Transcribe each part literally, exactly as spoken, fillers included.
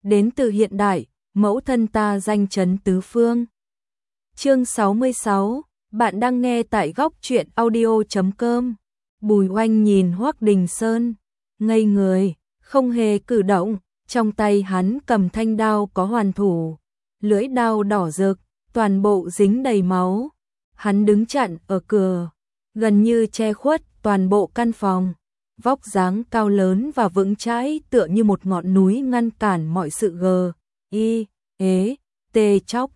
đến từ hiện đại, mẫu thân ta danh chấn tứ phương. Chương sáu mươi sáu, bạn đang nghe tại góc truyện audio chấm com. Bùi Oanh nhìn Hoắc Đình Sơn, ngây người, không hề cử động, trong tay hắn cầm thanh đao có hoàn thủ, lưỡi đao đỏ rực, toàn bộ dính đầy máu. Hắn đứng chặn ở cửa, gần như che khuất toàn bộ căn phòng, vóc dáng cao lớn và vững chãi tựa như một ngọn núi ngăn cản mọi sự gờ, y, ế, tê chóc.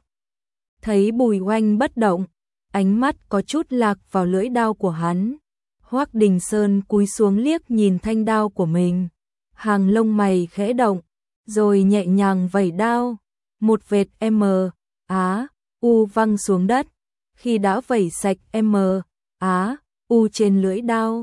Thấy Bùi Oanh bất động, ánh mắt có chút lạc vào lưỡi đao của hắn. Hoắc Đình Sơn cúi xuống liếc nhìn thanh đao của mình, hàng lông mày khẽ động, rồi nhẹ nhàng vẩy đao, một vệt M, Á, U văng xuống đất. Khi đã vẩy sạch M, Á, U trên lưỡi đao,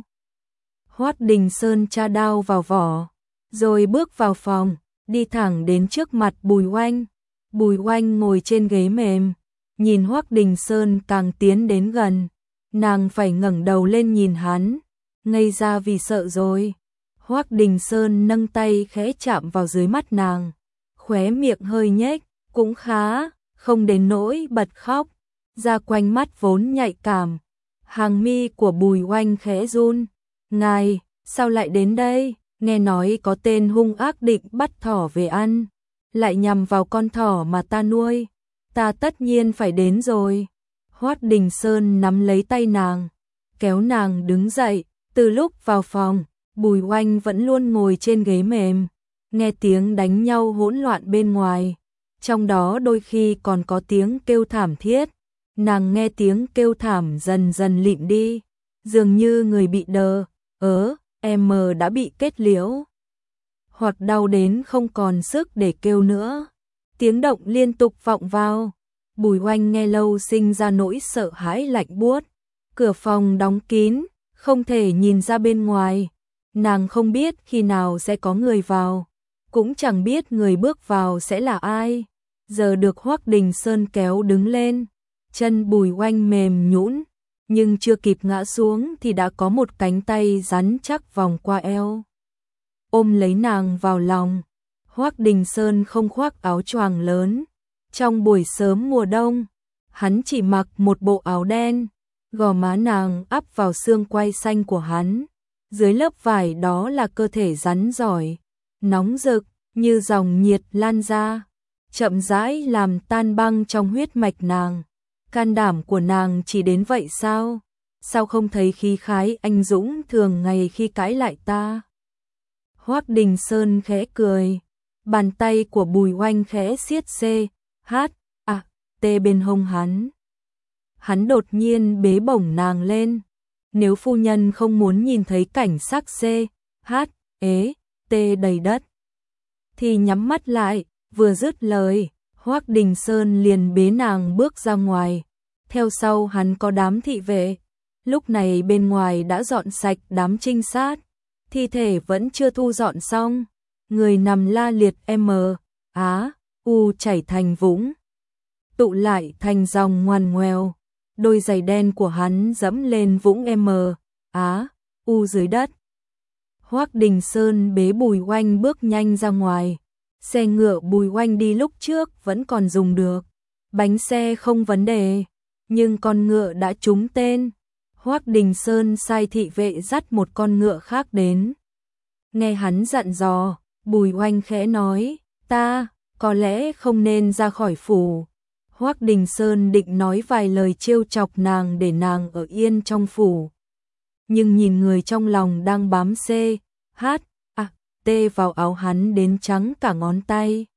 Hoắc Đình Sơn tra đao vào vỏ, rồi bước vào phòng, đi thẳng đến trước mặt Bùi Oanh. Bùi Oanh ngồi trên ghế mềm, nhìn Hoắc Đình Sơn càng tiến đến gần, nàng phải ngẩng đầu lên nhìn hắn, ngây ra vì sợ rồi. Hoắc Đình Sơn nâng tay khẽ chạm vào dưới mắt nàng, khóe miệng hơi nhếch, cũng khá, không đến nỗi bật khóc, da quanh mắt vốn nhạy cảm. Hàng mi của Bùi Oanh khẽ run, ngài, sao lại đến đây? Nghe nói có tên hung ác định bắt thỏ về ăn, lại nhằm vào con thỏ mà ta nuôi, ta tất nhiên phải đến rồi. Hoắc Đình Sơn nắm lấy tay nàng, kéo nàng đứng dậy. Từ lúc vào phòng, Bùi Oanh vẫn luôn ngồi trên ghế mềm, nghe tiếng đánh nhau hỗn loạn bên ngoài, trong đó đôi khi còn có tiếng kêu thảm thiết. Nàng nghe tiếng kêu thảm dần dần lịm đi, dường như người bị đờ, ớ, em đã bị kết liễu, hoặc đau đến không còn sức để kêu nữa. Tiếng động liên tục vọng vào, Bùi Oanh nghe lâu sinh ra nỗi sợ hãi lạnh buốt. Cửa phòng đóng kín, không thể nhìn ra bên ngoài, nàng không biết khi nào sẽ có người vào, cũng chẳng biết người bước vào sẽ là ai. Giờ được Hoắc Đình Sơn kéo đứng lên, chân Bùi Oanh mềm nhũn, nhưng chưa kịp ngã xuống thì đã có một cánh tay rắn chắc vòng qua eo, ôm lấy nàng vào lòng. Hoắc Đình Sơn không khoác áo choàng lớn, trong buổi sớm mùa đông, hắn chỉ mặc một bộ áo đen, gò má nàng ắp vào xương quai xanh của hắn, dưới lớp vải đó là cơ thể rắn giỏi, nóng rực như dòng nhiệt lan ra, chậm rãi làm tan băng trong huyết mạch nàng. Can đảm của nàng chỉ đến vậy sao? Sao không thấy khí khái anh dũng thường ngày khi cãi lại ta? Hoắc Đình Sơn khẽ cười, bàn tay của Bùi Oanh khẽ siết C, H, A, T bên hông hắn. Hắn đột nhiên bế bổng nàng lên. Nếu phu nhân không muốn nhìn thấy cảnh sắc C, H, ế, T đầy đất, thì nhắm mắt lại. Vừa dứt lời, Hoắc Đình Sơn liền bế nàng bước ra ngoài. Theo sau hắn có đám thị vệ. Lúc này bên ngoài đã dọn sạch đám trinh sát, thi thể vẫn chưa thu dọn xong, người nằm la liệt M, Á, U chảy thành vũng, tụ lại thành dòng ngoằn ngoèo. Đôi giày đen của hắn dẫm lên vũng M, Á, U dưới đất. Hoắc Đình Sơn bế Bùi Oanh bước nhanh ra ngoài. Xe ngựa Bùi Oanh đi lúc trước vẫn còn dùng được, bánh xe không vấn đề, nhưng con ngựa đã trúng tên. Hoắc Đình Sơn sai thị vệ dắt một con ngựa khác đến. Nghe hắn dặn dò, Bùi Oanh khẽ nói, ta có lẽ không nên ra khỏi phủ. Hoắc Đình Sơn định nói vài lời trêu chọc nàng để nàng ở yên trong phủ, nhưng nhìn người trong lòng đang bám C, H, A, T vào áo hắn đến trắng cả ngón tay.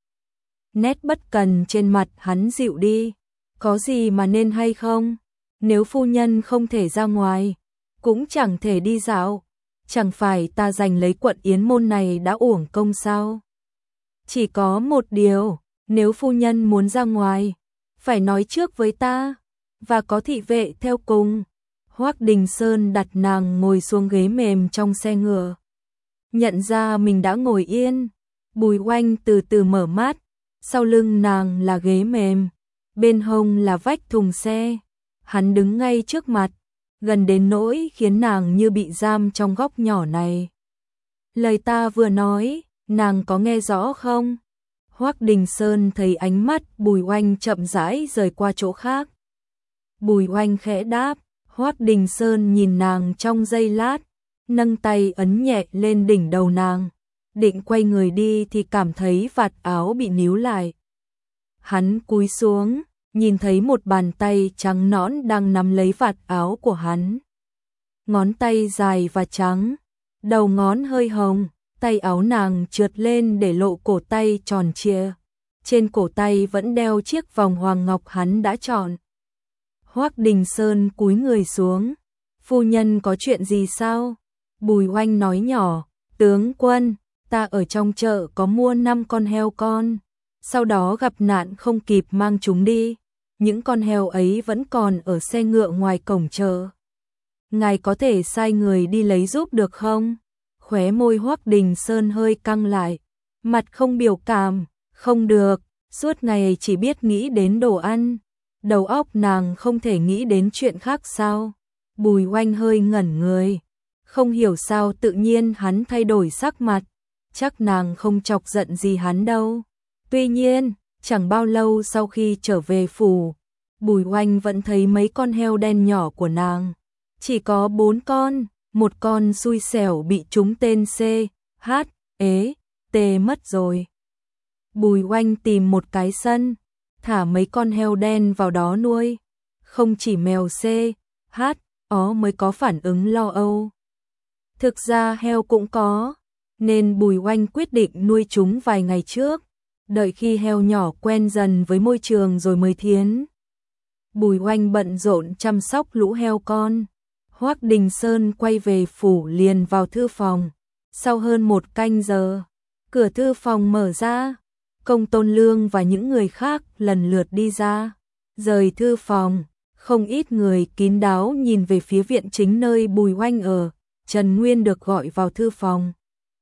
Nét bất cần trên mặt hắn dịu đi. Có gì mà nên hay không? Nếu phu nhân không thể ra ngoài, cũng chẳng thể đi dạo, chẳng phải ta giành lấy quận Yến Môn này đã uổng công sao? Chỉ có một điều, nếu phu nhân muốn ra ngoài, phải nói trước với ta, và có thị vệ theo cùng. Hoắc Đình Sơn đặt nàng ngồi xuống ghế mềm trong xe ngựa. Nhận ra mình đã ngồi yên, Bùi Oanh từ từ mở mắt, sau lưng nàng là ghế mềm, bên hông là vách thùng xe. Hắn đứng ngay trước mặt, gần đến nỗi khiến nàng như bị giam trong góc nhỏ này. Lời ta vừa nói, nàng có nghe rõ không? Hoắc Đình Sơn thấy ánh mắt Bùi Oanh chậm rãi rời qua chỗ khác. Bùi Oanh khẽ đáp, Hoắc Đình Sơn nhìn nàng trong giây lát, nâng tay ấn nhẹ lên đỉnh đầu nàng, định quay người đi thì cảm thấy vạt áo bị níu lại. Hắn cúi xuống, nhìn thấy một bàn tay trắng nõn đang nắm lấy vạt áo của hắn. Ngón tay dài và trắng, đầu ngón hơi hồng, tay áo nàng trượt lên để lộ cổ tay tròn trịa. Trên cổ tay vẫn đeo chiếc vòng hoàng ngọc hắn đã chọn. Hoắc Đình Sơn cúi người xuống, phu nhân có chuyện gì sao? Bùi Oanh nói nhỏ, tướng quân, ta ở trong chợ có mua năm con heo con, sau đó gặp nạn không kịp mang chúng đi, những con heo ấy vẫn còn ở xe ngựa ngoài cổng chợ. Ngài có thể sai người đi lấy giúp được không? Khóe môi Hoắc Đình Sơn hơi căng lại, mặt không biểu cảm, không được, suốt ngày chỉ biết nghĩ đến đồ ăn, đầu óc nàng không thể nghĩ đến chuyện khác sao? Bùi Oanh hơi ngẩn người, không hiểu sao tự nhiên hắn thay đổi sắc mặt, chắc nàng không chọc giận gì hắn đâu. Tuy nhiên, chẳng bao lâu sau khi trở về phủ, Bùi Oanh vẫn thấy mấy con heo đen nhỏ của nàng, chỉ có bốn con, một con xui xẻo bị trúng tên C, H, ế, T mất rồi. Bùi Oanh tìm một cái sân, thả mấy con heo đen vào đó nuôi, không chỉ mèo C, H, ó mới có phản ứng lo âu. Thực ra heo cũng có, nên Bùi Oanh quyết định nuôi chúng vài ngày trước, đợi khi heo nhỏ quen dần với môi trường rồi mới thiến. Bùi Oanh bận rộn chăm sóc lũ heo con. Hoắc Đình Sơn quay về phủ liền vào thư phòng. Sau hơn một canh giờ, cửa thư phòng mở ra, Công Tôn Lương và những người khác lần lượt đi ra. Rời thư phòng, không ít người kín đáo nhìn về phía viện chính nơi Bùi Oanh ở. Trần Nguyên được gọi vào thư phòng.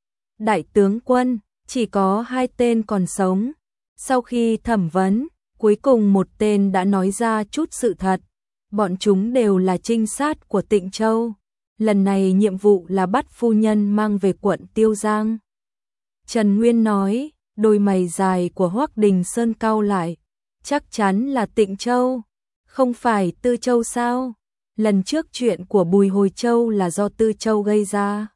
Đại tướng quân, chỉ có hai tên còn sống. Sau khi thẩm vấn, cuối cùng một tên đã nói ra chút sự thật. Bọn chúng đều là trinh sát của Tịnh Châu. Lần này nhiệm vụ là bắt phu nhân mang về quận Tiêu Giang. Trần Nguyên nói, đôi mày dài của Hoắc Đình Sơn cau lại. Chắc chắn là Tịnh Châu, không phải Tư Châu sao? Lần trước chuyện của Bùi Hồi Châu là do Tư Châu gây ra.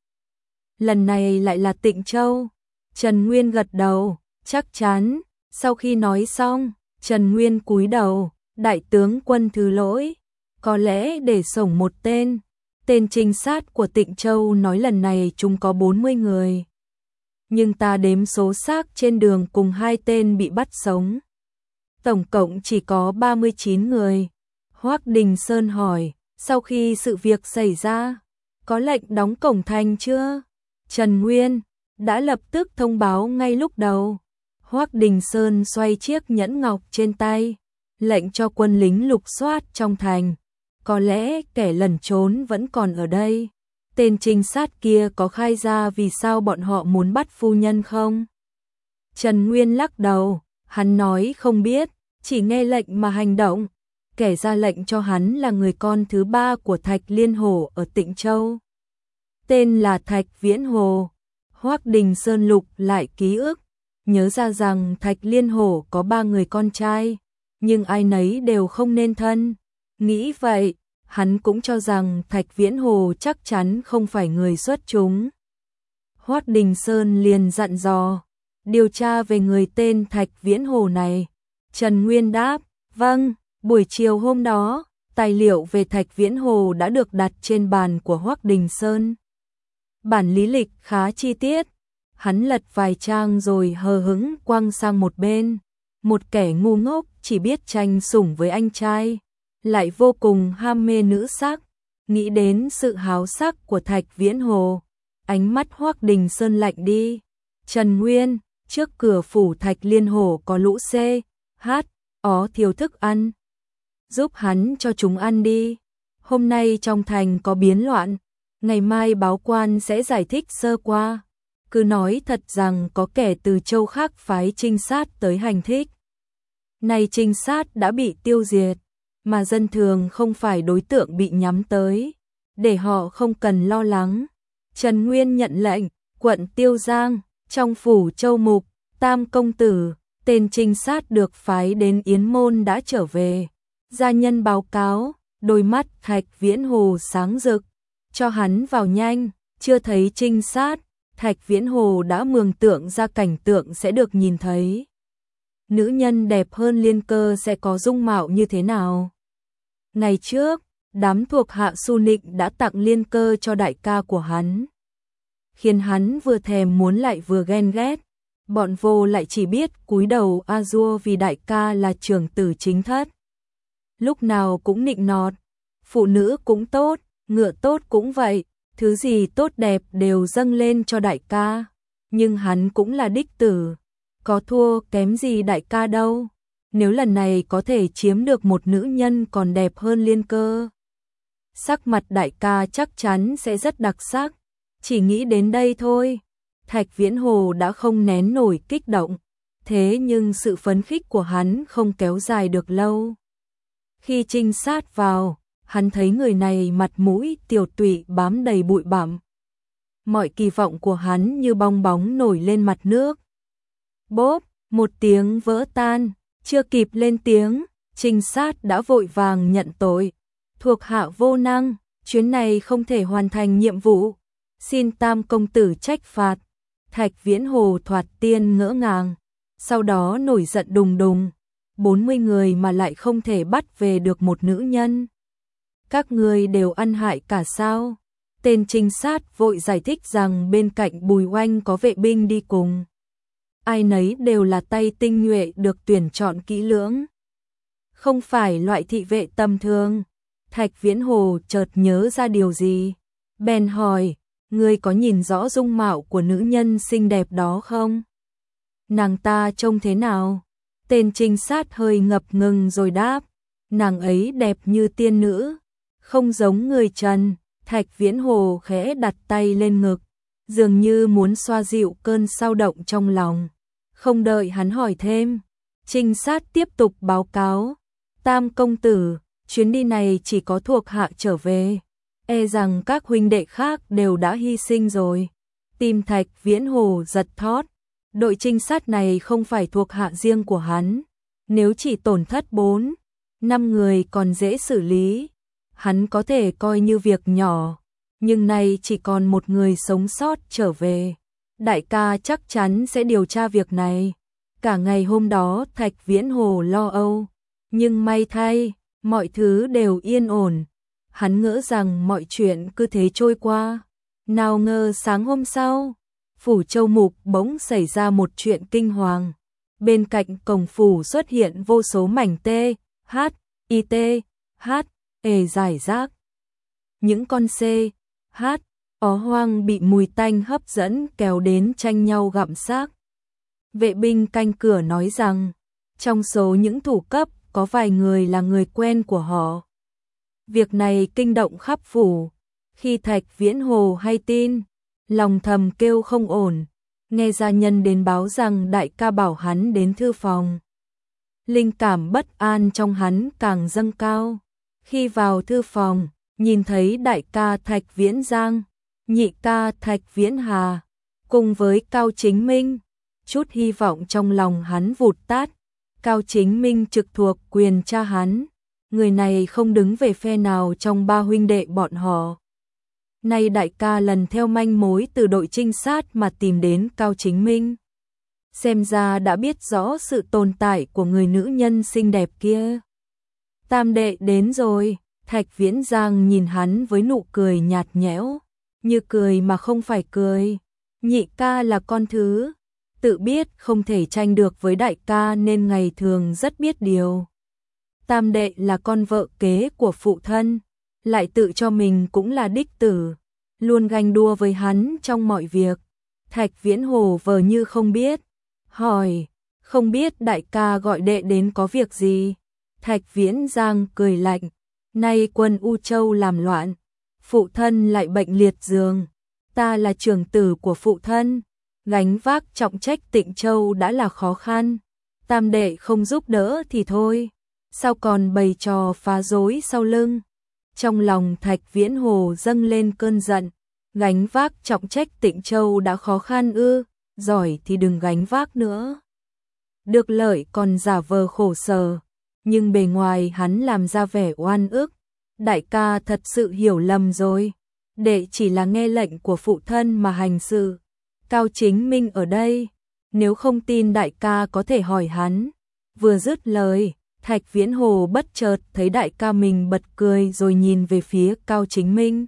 Lần này lại là Tịnh Châu. Trần Nguyên gật đầu, chắc chắn. Sau khi nói xong, Trần Nguyên cúi đầu, đại tướng quân thứ lỗi. Có lẽ để sổng một tên. Tên trinh sát của Tịnh Châu nói lần này chúng có bốn mươi người. Nhưng ta đếm số xác trên đường cùng hai tên bị bắt sống. Tổng cộng chỉ có ba mươi chín người. Hoắc Đình Sơn hỏi, sau khi sự việc xảy ra, có lệnh đóng cổng thành chưa? Trần Nguyên đã lập tức thông báo ngay lúc đầu. Hoắc Đình Sơn xoay chiếc nhẫn ngọc trên tay, lệnh cho quân lính lục soát trong thành. Có lẽ kẻ lẩn trốn vẫn còn ở đây. Tên trinh sát kia có khai ra vì sao bọn họ muốn bắt phu nhân không? Trần Nguyên lắc đầu, hắn nói không biết, chỉ nghe lệnh mà hành động. Kẻ ra lệnh cho hắn là người con thứ ba của Thạch Liên Hổ ở Tịnh Châu. Tên là Thạch Viễn Hồ. Hoắc Đình Sơn lục lại ký ức, nhớ ra rằng Thạch Liên Hổ có ba người con trai, nhưng ai nấy đều không nên thân. Nghĩ vậy, hắn cũng cho rằng Thạch Viễn Hồ chắc chắn không phải người xuất chúng. Hoắc Đình Sơn liền dặn dò, điều tra về người tên Thạch Viễn Hồ này. Trần Nguyên đáp, vâng. Buổi chiều hôm đó, tài liệu về Thạch Viễn Hồ đã được đặt trên bàn của Hoắc Đình Sơn. Bản lý lịch khá chi tiết, hắn lật vài trang rồi hờ hững quăng sang một bên. Một kẻ ngu ngốc chỉ biết tranh sủng với anh trai, lại vô cùng ham mê nữ sắc, nghĩ đến sự háo sắc của Thạch Viễn Hồ. Ánh mắt Hoắc Đình Sơn lạnh đi. Trần Nguyên, trước cửa phủ Thạch Liên Hồ có lũ C, H, ó thiếu thức ăn. Giúp hắn cho chúng ăn đi. Hôm nay trong thành có biến loạn, ngày mai báo quan sẽ giải thích sơ qua. Cứ nói thật rằng có kẻ từ châu khác phái trinh sát tới hành thích. Nay trinh sát đã bị tiêu diệt, mà dân thường không phải đối tượng bị nhắm tới, để họ không cần lo lắng. Trần Nguyên nhận lệnh, quận Tiêu Giang, trong phủ Châu Mục, Tam công tử, tên trinh sát được phái đến Yến Môn đã trở về. Gia nhân báo cáo, đôi mắt Thạch Viễn Hồ sáng rực, cho hắn vào nhanh. Chưa thấy trinh sát, Thạch Viễn Hồ đã mường tượng ra cảnh tượng sẽ được nhìn thấy. Nữ nhân đẹp hơn Liên Cơ sẽ có dung mạo như thế nào? Ngày trước, đám thuộc hạ Su Nịnh đã tặng Liên Cơ cho đại ca của hắn, khiến hắn vừa thèm muốn lại vừa ghen ghét. Bọn vô lại chỉ biết cúi đầu a dua vì đại ca là trưởng tử chính thất. Lúc nào cũng nịnh nọt, phụ nữ cũng tốt, ngựa tốt cũng vậy, thứ gì tốt đẹp đều dâng lên cho đại ca. Nhưng hắn cũng là đích tử, có thua kém gì đại ca đâu. Nếu lần này có thể chiếm được một nữ nhân còn đẹp hơn Liên Cơ, sắc mặt đại ca chắc chắn sẽ rất đặc sắc. Chỉ nghĩ đến đây thôi, Thạch Viễn Hồ đã không nén nổi kích động. Thế nhưng sự phấn khích của hắn không kéo dài được lâu. Khi trinh sát vào, hắn thấy người này mặt mũi tiều tụy bám đầy bụi bặm. Mọi kỳ vọng của hắn như bong bóng nổi lên mặt nước. Bốp, một tiếng vỡ tan, chưa kịp lên tiếng, trinh sát đã vội vàng nhận tội. Thuộc hạ vô năng, chuyến này không thể hoàn thành nhiệm vụ, xin Tam công tử trách phạt. Thạch Viễn Hồ thoạt tiên ngỡ ngàng, sau đó nổi giận đùng đùng. bốn mươi người mà lại không thể bắt về được một nữ nhân. Các người đều ăn hại cả sao? Tên trinh sát vội giải thích rằng bên cạnh Bùi Oanh có vệ binh đi cùng. Ai nấy đều là tay tinh nhuệ được tuyển chọn kỹ lưỡng, không phải loại thị vệ tầm thường. Thạch Viễn Hồ chợt nhớ ra điều gì, bèn hỏi, ngươi có nhìn rõ dung mạo của nữ nhân xinh đẹp đó không? Nàng ta trông thế nào? Tên trinh sát hơi ngập ngừng rồi đáp, nàng ấy đẹp như tiên nữ, không giống người trần. Thạch Viễn Hồ khẽ đặt tay lên ngực, dường như muốn xoa dịu cơn xao động trong lòng. Không đợi hắn hỏi thêm, trinh sát tiếp tục báo cáo, Tam công tử, chuyến đi này chỉ có thuộc hạ trở về, e rằng các huynh đệ khác đều đã hy sinh rồi. Tim Thạch Viễn Hồ giật thót, đội trinh sát này không phải thuộc hạ riêng của hắn, nếu chỉ tổn thất bốn, năm người còn dễ xử lý, hắn có thể coi như việc nhỏ, nhưng nay chỉ còn một người sống sót trở về. Đại ca chắc chắn sẽ điều tra việc này. Cả ngày hôm đó Thạch Viễn Hồ lo âu, nhưng may thay, mọi thứ đều yên ổn. Hắn ngỡ rằng mọi chuyện cứ thế trôi qua. Nào ngờ sáng hôm sau, phủ Châu Mục bỗng xảy ra một chuyện kinh hoàng. Bên cạnh cổng phủ xuất hiện vô số mảnh tê, hát, y tê, hát, ề giải rác. Những con xê, hát, ó hoang bị mùi tanh hấp dẫn kéo đến tranh nhau gặm xác. Vệ binh canh cửa nói rằng, trong số những thủ cấp có vài người là người quen của họ. Việc này kinh động khắp phủ. Khi Thạch Viễn Hồ hay tin, lòng thầm kêu không ổn, nghe gia nhân đến báo rằng đại ca bảo hắn đến thư phòng. Linh cảm bất an trong hắn càng dâng cao. Khi vào thư phòng, nhìn thấy đại ca Thạch Viễn Giang, nhị ca Thạch Viễn Hà, cùng với Cao Chính Minh, chút hy vọng trong lòng hắn vụt tắt. Cao Chính Minh trực thuộc quyền cha hắn, người này không đứng về phe nào trong ba huynh đệ bọn họ. Nay đại ca lần theo manh mối từ đội trinh sát mà tìm đến Cao Chính Minh. Xem ra đã biết rõ sự tồn tại của người nữ nhân xinh đẹp kia. Tam đệ đến rồi, Thạch Viễn Giang nhìn hắn với nụ cười nhạt nhẽo, như cười mà không phải cười. Nhị ca là con thứ, tự biết không thể tranh được với đại ca nên ngày thường rất biết điều. Tam đệ là con vợ kế của phụ thân, lại tự cho mình cũng là đích tử, luôn ganh đua với hắn trong mọi việc. Thạch Viễn Hồ vờ như không biết, hỏi, không biết đại ca gọi đệ đến có việc gì? Thạch Viễn Giang cười lạnh, nay quân U Châu làm loạn, phụ thân lại bệnh liệt giường, ta là trưởng tử của phụ thân, gánh vác trọng trách Tịnh Châu đã là khó khăn, tam đệ không giúp đỡ thì thôi, sao còn bày trò phá rối sau lưng? Trong lòng Thạch Viễn Hồ dâng lên cơn giận, gánh vác trọng trách Tịnh Châu đã khó khăn ư, giỏi thì đừng gánh vác nữa. được lợi còn giả vờ khổ sở, nhưng bề ngoài hắn làm ra vẻ oan ức. Đại ca thật sự hiểu lầm rồi, đệ chỉ là nghe lệnh của phụ thân mà hành sự. Cao Chính Minh ở đây, nếu không tin đại ca có thể hỏi hắn. Vừa dứt lời, Thạch Viễn Hồ bất chợt thấy đại ca mình bật cười rồi nhìn về phía Cao Chính Minh.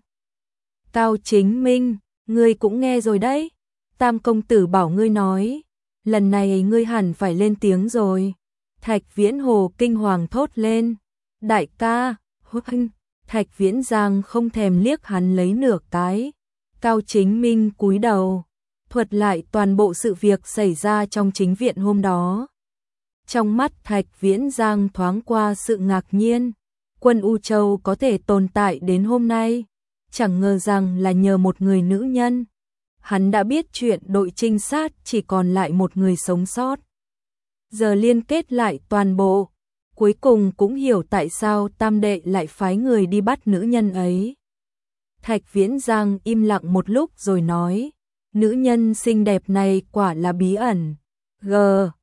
Cao Chính Minh, ngươi cũng nghe rồi đấy. Tam công tử bảo ngươi nói, lần này ngươi hẳn phải lên tiếng rồi. Thạch Viễn Hồ kinh hoàng thốt lên. Đại ca, huynh. Thạch Viễn Giang không thèm liếc hắn lấy nửa cái. Cao Chính Minh cúi đầu, thuật lại toàn bộ sự việc xảy ra trong chính viện hôm đó. Trong mắt Thạch Viễn Giang thoáng qua sự ngạc nhiên. Quân U Châu có thể tồn tại đến hôm nay, chẳng ngờ rằng là nhờ một người nữ nhân. Hắn đã biết chuyện đội trinh sát chỉ còn lại một người sống sót. Giờ liên kết lại toàn bộ, cuối cùng cũng hiểu tại sao Tam đệ lại phái người đi bắt nữ nhân ấy. Thạch Viễn Giang im lặng một lúc rồi nói, nữ nhân xinh đẹp này quả là bí ẩn. G,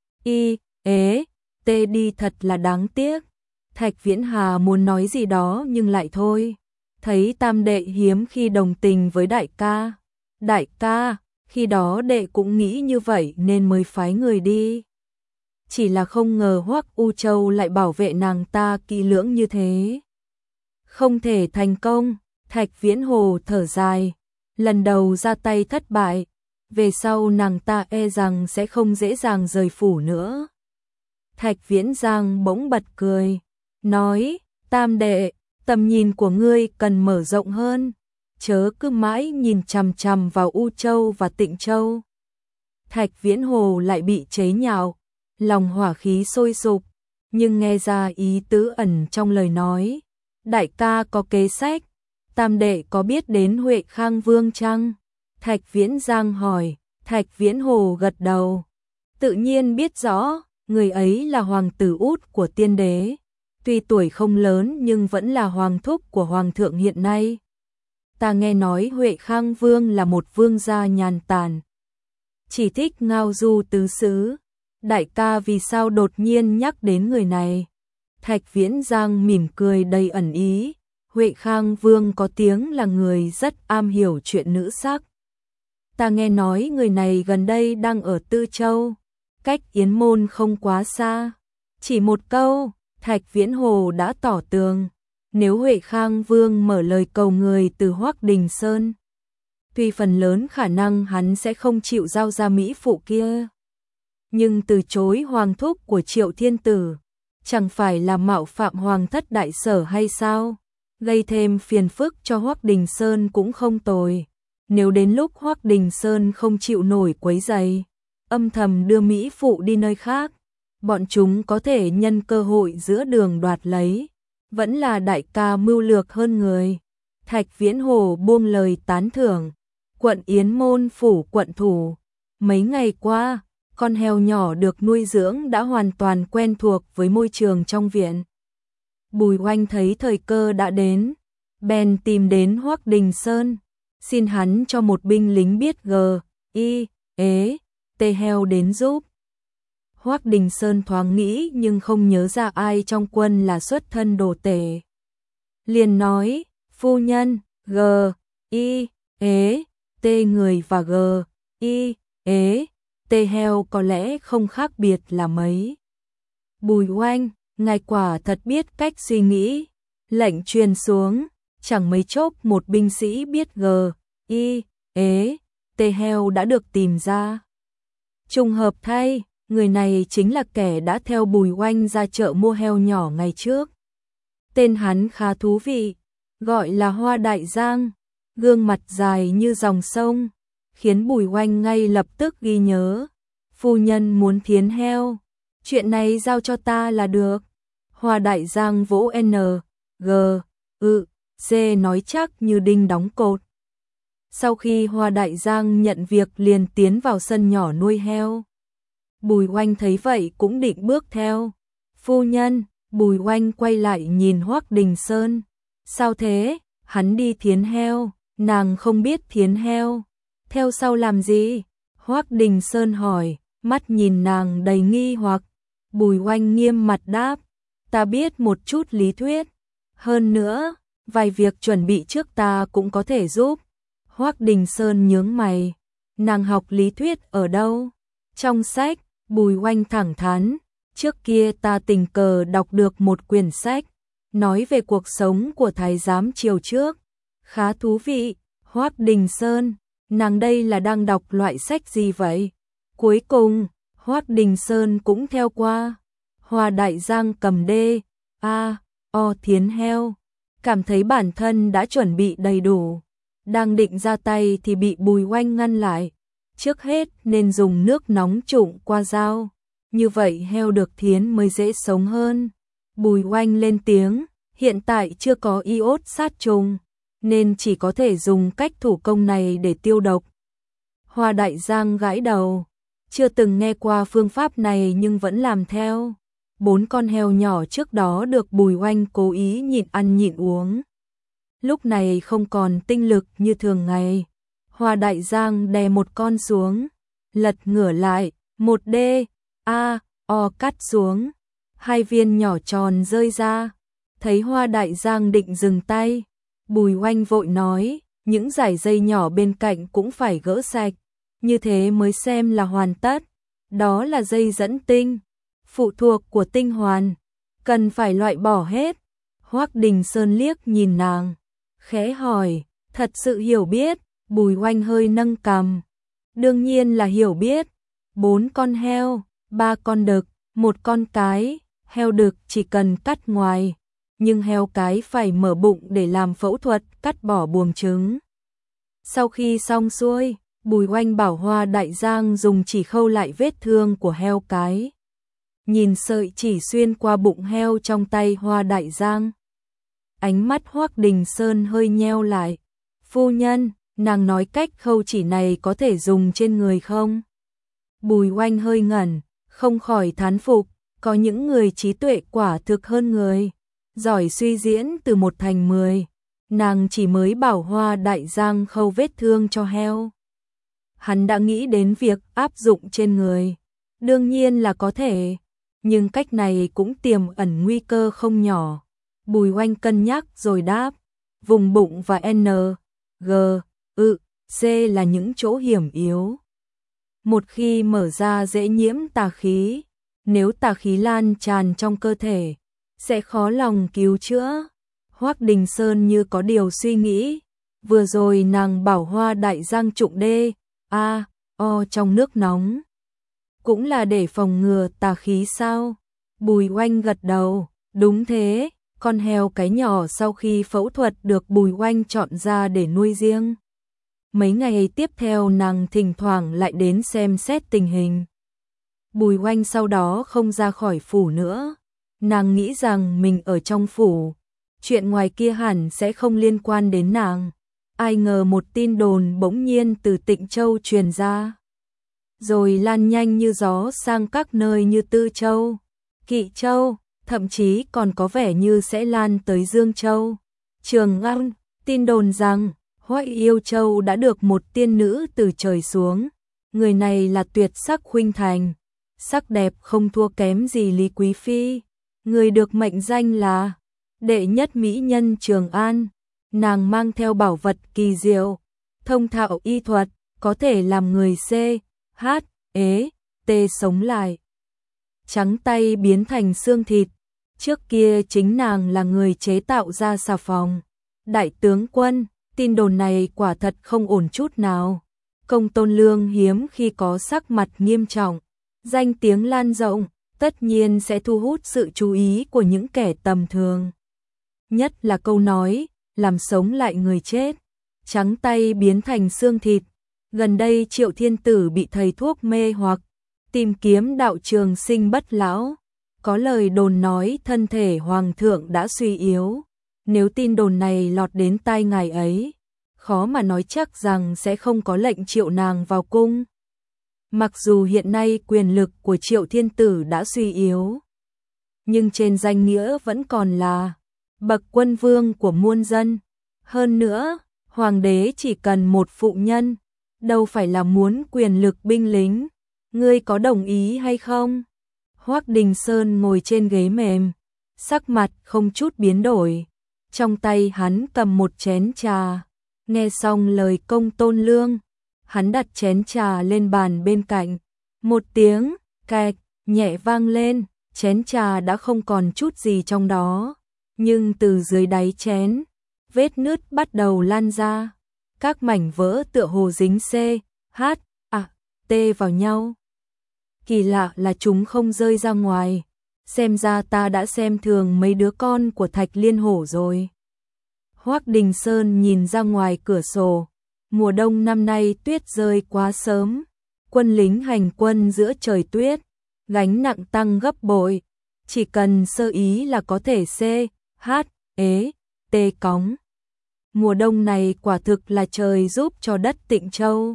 I, ế, T đi thật là đáng tiếc. Thạch Viễn Hà muốn nói gì đó nhưng lại thôi. Thấy Tam đệ hiếm khi đồng tình với đại ca. Đại ca, khi đó đệ cũng nghĩ như vậy nên mới phái người đi. Chỉ là không ngờ Hoắc U Châu lại bảo vệ nàng ta kỹ lưỡng như thế. Không thể thành công. Thạch Viễn Hồ thở dài. Lần đầu ra tay thất bại, về sau nàng ta e rằng sẽ không dễ dàng rời phủ nữa. Thạch Viễn Giang bỗng bật cười, nói, Tam đệ, tầm nhìn của ngươi cần mở rộng hơn, chớ cứ mãi nhìn chằm chằm vào U Châu và Tịnh Châu. Thạch Viễn Hồ lại bị chế nhạo, lòng hỏa khí sôi sục, nhưng nghe ra ý tứ ẩn trong lời nói. Đại ca có kế sách, Tam đệ có biết đến Huệ Khang Vương chăng? Thạch Viễn Giang hỏi. Thạch Viễn Hồ gật đầu. Tự nhiên biết rõ, người ấy là hoàng tử út của tiên đế. Tuy tuổi không lớn nhưng vẫn là hoàng thúc của hoàng thượng hiện nay. Ta nghe nói Huệ Khang Vương là một vương gia nhàn tản, chỉ thích ngao du tứ xứ. Đại ca vì sao đột nhiên nhắc đến người này? Thạch Viễn Giang mỉm cười đầy ẩn ý. Huệ Khang Vương có tiếng là người rất am hiểu chuyện nữ sắc. Ta nghe nói người này gần đây đang ở Tư Châu, cách Yến Môn không quá xa. Chỉ một câu, Thạch Viễn Hồ đã tỏ tường. Nếu Huệ Khang Vương mở lời cầu người từ Hoắc Đình Sơn, tuy phần lớn khả năng hắn sẽ không chịu giao ra mỹ phụ kia, nhưng từ chối hoàng thúc của Triệu Thiên Tử, chẳng phải là mạo phạm hoàng thất đại sở hay sao? Gây thêm phiền phức cho Hoắc Đình Sơn cũng không tồi. Nếu đến lúc Hoắc Đình Sơn không chịu nổi quấy rầy, âm thầm đưa mỹ phụ đi nơi khác, bọn chúng có thể nhân cơ hội giữa đường đoạt lấy. Vẫn là đại ca mưu lược hơn người. Thạch Viễn Hồ buông lời tán thưởng. Quận Yến Môn phủ quận thủ. Mấy ngày qua, con heo nhỏ được nuôi dưỡng đã hoàn toàn quen thuộc với môi trường trong viện. Bùi Oanh thấy thời cơ đã đến, bèn tìm đến Hoắc Đình Sơn, xin hắn cho một binh lính biết G, I, ế, T heo đến giúp. Hoắc Đình Sơn thoáng nghĩ nhưng không nhớ ra ai trong quân là xuất thân đồ tể. Liền nói, phu nhân, G, I, ế, T người và G, I, ế, T heo có lẽ không khác biệt là mấy. Bùi Oanh, ngài quả thật biết cách suy nghĩ. Lệnh truyền xuống, chẳng mấy chốc một binh sĩ biết G, I, ế, T heo đã được tìm ra. Trùng hợp thay, người này chính là kẻ đã theo Bùi Oanh ra chợ mua heo nhỏ ngày trước. Tên hắn khá thú vị, gọi là Hoa Đại Giang, gương mặt dài như dòng sông, khiến Bùi Oanh ngay lập tức ghi nhớ. Phu nhân muốn thiến heo, chuyện này giao cho ta là được. Hoa Đại Giang vỗ N, G, ư, C nói chắc như đinh đóng cột. Sau khi Hoa Đại Giang nhận việc liền tiến vào sân nhỏ nuôi heo. Bùi Oanh thấy vậy cũng định bước theo. Phu nhân, Bùi Oanh quay lại nhìn Hoắc Đình Sơn. Sao thế? Hắn đi thiến heo, nàng không biết thiến heo. Theo sau làm gì? Hoắc Đình Sơn hỏi, mắt nhìn nàng đầy nghi hoặc. Bùi Oanh nghiêm mặt đáp, ta biết một chút lý thuyết, hơn nữa, vài việc chuẩn bị trước ta cũng có thể giúp. Hoắc Đình Sơn nhướng mày, nàng học lý thuyết ở đâu? Trong sách. Bùi Oanh thẳng thắn, trước kia ta tình cờ đọc được một quyển sách, nói về cuộc sống của thái giám triều trước, khá thú vị. Hoắc Đình Sơn, nàng đây là đang đọc loại sách gì vậy? Cuối cùng, Hoắc Đình Sơn cũng theo qua. Hoa Đại Giang cầm đê, a, o thiến heo, cảm thấy bản thân đã chuẩn bị đầy đủ, đang định ra tay thì bị Bùi Oanh ngăn lại. Trước hết nên dùng nước nóng trụng qua dao, như vậy heo được thiến mới dễ sống hơn. Bùi Oanh lên tiếng, hiện tại chưa có iốt sát trùng, nên chỉ có thể dùng cách thủ công này để tiêu độc. Hoa Đại Giang gãi đầu, chưa từng nghe qua phương pháp này nhưng vẫn làm theo. Bốn con heo nhỏ trước đó được Bùi Oanh cố ý nhịn ăn nhịn uống, lúc này không còn tinh lực như thường ngày. Hoa Đại Giang đè một con xuống, lật ngửa lại, một đê, a, o cắt xuống, hai viên nhỏ tròn rơi ra. Thấy Hoa Đại Giang định dừng tay, Bùi Oanh vội nói, những dải dây nhỏ bên cạnh cũng phải gỡ sạch, như thế mới xem là hoàn tất. Đó là dây dẫn tinh, phụ thuộc của tinh hoàn, cần phải loại bỏ hết. Hoắc Đình Sơn liếc nhìn nàng, khẽ hỏi, thật sự hiểu biết? Bùi Oanh hơi nâng cằm, đương nhiên là hiểu biết. Bốn con heo, ba con đực, một con cái. Heo đực chỉ cần cắt ngoài, nhưng heo cái phải mở bụng để làm phẫu thuật cắt bỏ buồng trứng. Sau khi xong xuôi, Bùi Oanh bảo Hoa Đại Giang dùng chỉ khâu lại vết thương của heo cái. Nhìn sợi chỉ xuyên qua bụng heo trong tay Hoa Đại Giang, ánh mắt Hoắc Đình Sơn hơi nheo lại. Phu nhân, nàng nói cách khâu chỉ này có thể dùng trên người không? Bùi Oanh hơi ngẩn, không khỏi thán phục, có những người trí tuệ quả thực hơn người, giỏi suy diễn từ một thành mười. Nàng chỉ mới bảo Hoa Đại Giang khâu vết thương cho heo, hắn đã nghĩ đến việc áp dụng trên người. Đương nhiên là có thể, nhưng cách này cũng tiềm ẩn nguy cơ không nhỏ. Bùi Oanh cân nhắc rồi đáp, vùng bụng và N, G, ự, C là những chỗ hiểm yếu. Một khi mở ra dễ nhiễm tà khí, nếu tà khí lan tràn trong cơ thể, sẽ khó lòng cứu chữa. Hoắc Đình Sơn như có điều suy nghĩ, vừa rồi nàng bảo Hoa Đại Giang trụng đê, a, o trong nước nóng, cũng là để phòng ngừa tà khí sao? Bùi Oanh gật đầu, đúng thế. Con heo cái nhỏ sau khi phẫu thuật được Bùi Oanh chọn ra để nuôi riêng. Mấy ngày tiếp theo nàng thỉnh thoảng lại đến xem xét tình hình. Bùi Oanh sau đó không ra khỏi phủ nữa. Nàng nghĩ rằng mình ở trong phủ, chuyện ngoài kia hẳn sẽ không liên quan đến nàng. Ai ngờ một tin đồn bỗng nhiên từ Tịnh Châu truyền ra, rồi lan nhanh như gió sang các nơi như Tư Châu, Kỵ Châu, thậm chí còn có vẻ như sẽ lan tới Dương Châu, Trường An. Tin đồn rằng Hoắc Yêu Châu đã được một tiên nữ từ trời xuống, người này là tuyệt sắc khuynh thành, sắc đẹp không thua kém gì Lý Quý Phi, người được mệnh danh là đệ nhất mỹ nhân Trường An. Nàng mang theo bảo vật kỳ diệu, thông thạo y thuật, có thể làm người C, H, ế, T sống lại, trắng tay biến thành xương thịt. Trước kia chính nàng là người chế tạo ra xà phòng. Đại tướng quân, tin đồn này quả thật không ổn chút nào. Công Tôn Lương hiếm khi có sắc mặt nghiêm trọng, danh tiếng lan rộng, tất nhiên sẽ thu hút sự chú ý của những kẻ tầm thường. Nhất là câu nói, làm sống lại người chết, trắng tay biến thành xương thịt. Gần đây Triệu Thiên Tử bị thầy thuốc mê hoặc, tìm kiếm đạo trường sinh bất lão. Có lời đồn nói thân thể hoàng thượng đã suy yếu. Nếu tin đồn này lọt đến tai ngài ấy, khó mà nói chắc rằng sẽ không có lệnh triệu nàng vào cung. Mặc dù hiện nay quyền lực của Triệu Thiên Tử đã suy yếu, nhưng trên danh nghĩa vẫn còn là bậc quân vương của muôn dân. Hơn nữa, hoàng đế chỉ cần một phụ nhân, đâu phải là muốn quyền lực binh lính. Ngươi có đồng ý hay không? Hoắc Đình Sơn ngồi trên ghế mềm, sắc mặt không chút biến đổi. Trong tay hắn cầm một chén trà. Nghe xong lời Công Tôn Lương, hắn đặt chén trà lên bàn bên cạnh. Một tiếng kẹt nhẹ vang lên, chén trà đã không còn chút gì trong đó. Nhưng từ dưới đáy chén, vết nứt bắt đầu lan ra. Các mảnh vỡ tựa hồ dính C, H, A, T vào nhau. Kỳ lạ là chúng không rơi ra ngoài. Xem ra ta đã xem thường mấy đứa con của Thạch Liên Hổ rồi. Hoắc Đình Sơn nhìn ra ngoài cửa sổ. Mùa đông năm nay tuyết rơi quá sớm. Quân lính hành quân giữa trời tuyết, gánh nặng tăng gấp bội. Chỉ cần sơ ý là có thể C, H, ế, T cóng. Mùa đông này quả thực là trời giúp cho đất Tịnh Châu.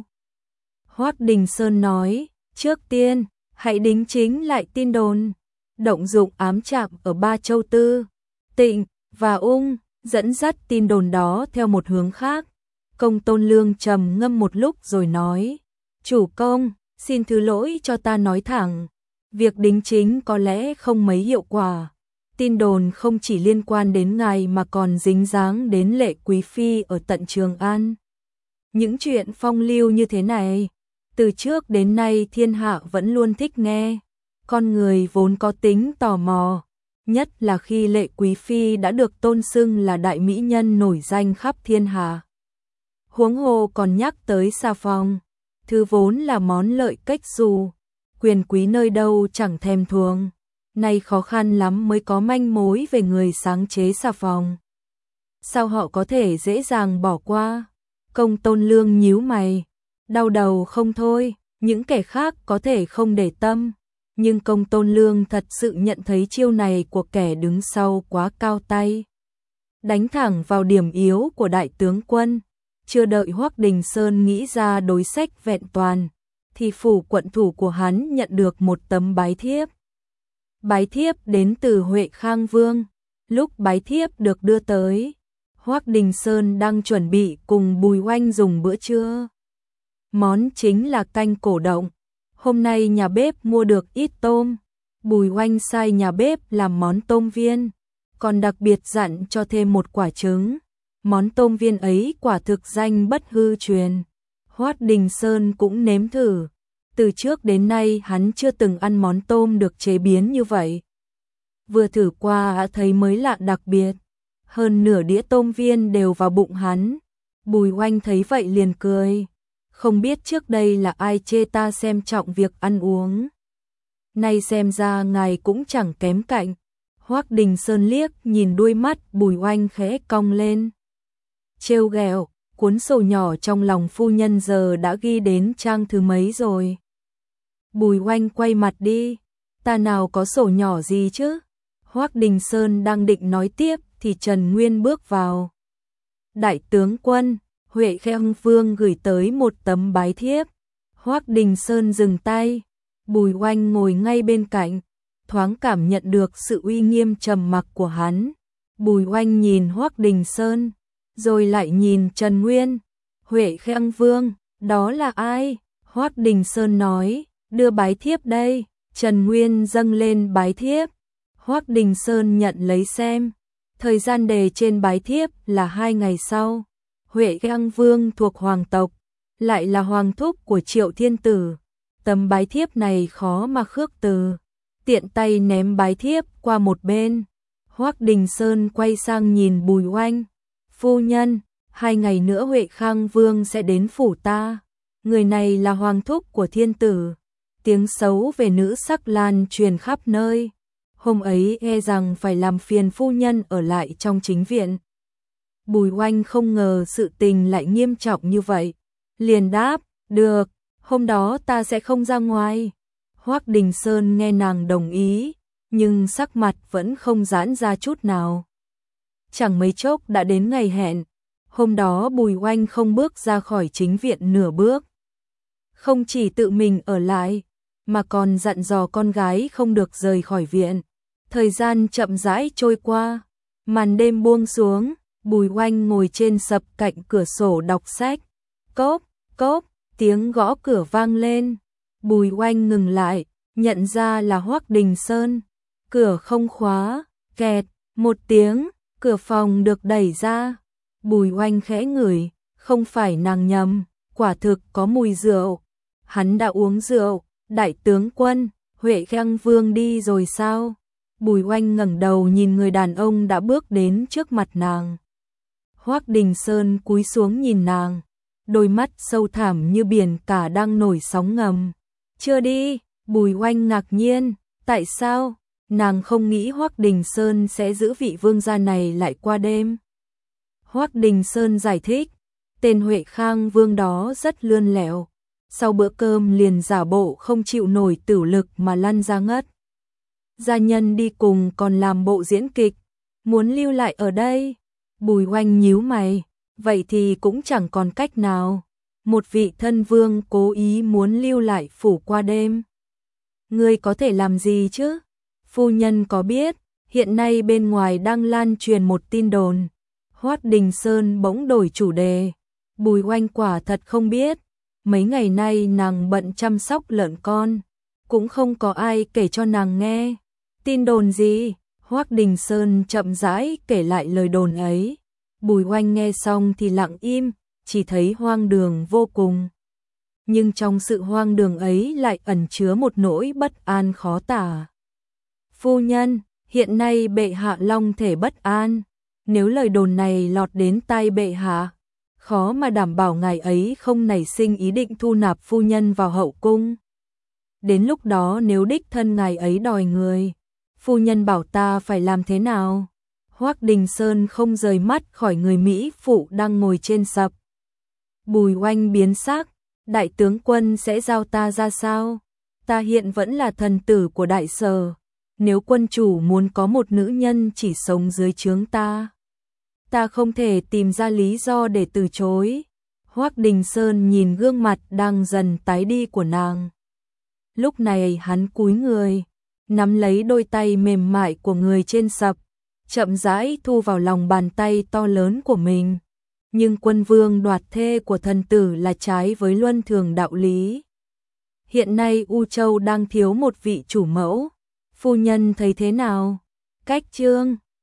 Hoắc Đình Sơn nói, trước tiên, hãy đính chính lại tin đồn. Động dụng ám trạm ở ba châu Tư, Tịnh và Ung, dẫn dắt tin đồn đó theo một hướng khác. Công Tôn Lương trầm ngâm một lúc rồi nói, chủ công, xin thứ lỗi cho ta nói thẳng. Việc đính chính có lẽ không mấy hiệu quả. Tin đồn không chỉ liên quan đến ngài mà còn dính dáng đến Lệ Quý Phi ở tận Trường An. Những chuyện phong lưu như thế này, từ trước đến nay thiên hạ vẫn luôn thích nghe. Con người vốn có tính tò mò, nhất là khi Lệ Quý Phi đã được tôn xưng là đại mỹ nhân nổi danh khắp thiên hạ. Huống hồ còn nhắc tới xà phòng, thứ vốn là món lợi cách dù, quyền quý nơi đâu chẳng thèm thuồng. Nay khó khăn lắm mới có manh mối về người sáng chế xà phòng. Sao họ có thể dễ dàng bỏ qua? Công Tôn Lương nhíu mày, đau đầu không thôi. Những kẻ khác có thể không để tâm, nhưng Công Tôn Lương thật sự nhận thấy chiêu này của kẻ đứng sau quá cao tay. Đánh thẳng vào điểm yếu của đại tướng quân. Chưa đợi Hoắc Đình Sơn nghĩ ra đối sách vẹn toàn, thì phủ quận thủ của hắn nhận được một tấm bái thiếp. Bái thiếp đến từ Huệ Khang Vương. Lúc bái thiếp được đưa tới, Hoắc Đình Sơn đang chuẩn bị cùng Bùi Oanh dùng bữa trưa. Món chính là canh cổ động. Hôm nay nhà bếp mua được ít tôm, Bùi Oanh sai nhà bếp làm món tôm viên, còn đặc biệt dặn cho thêm một quả trứng. Món tôm viên ấy quả thực danh bất hư truyền. Hoắc Đình Sơn cũng nếm thử. Từ trước đến nay hắn chưa từng ăn món tôm được chế biến như vậy. Vừa thử qua thấy mới lạ đặc biệt. Hơn nửa đĩa tôm viên đều vào bụng hắn. Bùi Oanh thấy vậy liền cười. Không biết trước đây là ai chê ta xem trọng việc ăn uống. Nay xem ra ngài cũng chẳng kém cạnh. Hoắc Đình Sơn liếc nhìn đuôi mắt Bùi Oanh khẽ cong lên. Trêu ghẹo, cuốn sổ nhỏ trong lòng phu nhân giờ đã ghi đến trang thứ mấy rồi. Bùi Oanh quay mặt đi, ta nào có sổ nhỏ gì chứ? Hoắc Đình Sơn đang định nói tiếp thì Trần Nguyên bước vào. Đại tướng quân, Huệ Khang Vương gửi tới một tấm bái thiếp. Hoắc Đình Sơn dừng tay, Bùi Oanh ngồi ngay bên cạnh, thoáng cảm nhận được sự uy nghiêm trầm mặc của hắn. Bùi Oanh nhìn Hoắc Đình Sơn, rồi lại nhìn Trần Nguyên. Huệ Khang Vương, đó là ai? Hoắc Đình Sơn nói, đưa bái thiếp đây. Trần Nguyên dâng lên bái thiếp. Hoắc Đình Sơn nhận lấy xem. Thời gian đề trên bái thiếp là hai ngày sau. Huệ Khang Vương thuộc hoàng tộc, lại là hoàng thúc của Triệu Thiên Tử. Tấm bái thiếp này khó mà khước từ. Tiện tay ném bái thiếp qua một bên. Hoắc Đình Sơn quay sang nhìn Bùi Oanh. Phu nhân, hai ngày nữa Huệ Khang Vương sẽ đến phủ ta. Người này là hoàng thúc của Thiên Tử. Tiếng xấu về nữ sắc lan truyền khắp nơi. Hôm ấy e rằng phải làm phiền phu nhân ở lại trong chính viện. Bùi Oanh không ngờ sự tình lại nghiêm trọng như vậy. Liền đáp, được, hôm đó ta sẽ không ra ngoài. Hoắc Đình Sơn nghe nàng đồng ý, nhưng sắc mặt vẫn không giãn ra chút nào. Chẳng mấy chốc đã đến ngày hẹn. Hôm đó Bùi Oanh không bước ra khỏi chính viện nửa bước. Không chỉ tự mình ở lại, mà còn dặn dò con gái không được rời khỏi viện. Thời gian chậm rãi trôi qua, màn đêm buông xuống, Bùi Oanh ngồi trên sập cạnh cửa sổ đọc sách. Cốp, cốp, tiếng gõ cửa vang lên. Bùi Oanh ngừng lại, nhận ra là Hoắc Đình Sơn. Cửa không khóa, kẹt, một tiếng, cửa phòng được đẩy ra. Bùi Oanh khẽ ngửi, không phải nàng nhầm, quả thực có mùi rượu. Hắn đã uống rượu. Đại tướng quân, Huệ Khang Vương đi rồi sao? Bùi Oanh ngẩng đầu nhìn người đàn ông đã bước đến trước mặt nàng. Hoắc Đình Sơn cúi xuống nhìn nàng, đôi mắt sâu thẳm như biển cả đang nổi sóng ngầm. Chưa đi, Bùi Oanh ngạc nhiên, tại sao? Nàng không nghĩ Hoắc Đình Sơn sẽ giữ vị vương gia này lại qua đêm. Hoắc Đình Sơn giải thích, tên Huệ Khang Vương đó rất lươn lẹo. Sau bữa cơm liền giả bộ không chịu nổi tửu lực mà lăn ra ngất. Gia nhân đi cùng còn làm bộ diễn kịch, muốn lưu lại ở đây. Bùi Oanh nhíu mày, vậy thì cũng chẳng còn cách nào. Một vị thân vương cố ý muốn lưu lại phủ qua đêm. Ngươi có thể làm gì chứ? Phu nhân có biết, hiện nay bên ngoài đang lan truyền một tin đồn. Hoắc Đình Sơn bỗng đổi chủ đề. Bùi Oanh quả thật không biết. Mấy ngày nay nàng bận chăm sóc lợn con, cũng không có ai kể cho nàng nghe. Tin đồn gì? Hoắc Đình Sơn chậm rãi kể lại lời đồn ấy. Bùi Oanh nghe xong thì lặng im, chỉ thấy hoang đường vô cùng. Nhưng trong sự hoang đường ấy lại ẩn chứa một nỗi bất an khó tả. Phu nhân, hiện nay bệ hạ long thể bất an. Nếu lời đồn này lọt đến tai bệ hạ, khó mà đảm bảo ngài ấy không nảy sinh ý định thu nạp phu nhân vào hậu cung. Đến lúc đó nếu đích thân ngài ấy đòi người, phu nhân bảo ta phải làm thế nào? Hoắc Đình Sơn không rời mắt khỏi người Mỹ phụ đang ngồi trên sập. Bùi Oanh biến sắc, đại tướng quân sẽ giao ta ra sao? Ta hiện vẫn là thần tử của đại sở. Nếu quân chủ muốn có một nữ nhân chỉ sống dưới trướng ta, ta không thể tìm ra lý do để từ chối. Hoắc Đình Sơn nhìn gương mặt đang dần tái đi của nàng. Lúc này hắn cúi người, nắm lấy đôi tay mềm mại của người trên sập, chậm rãi thu vào lòng bàn tay to lớn của mình. Nhưng quân vương đoạt thê của thần tử là trái với luân thường đạo lý. Hiện nay U Châu đang thiếu một vị chủ mẫu. Phu nhân thấy thế nào? Cách chương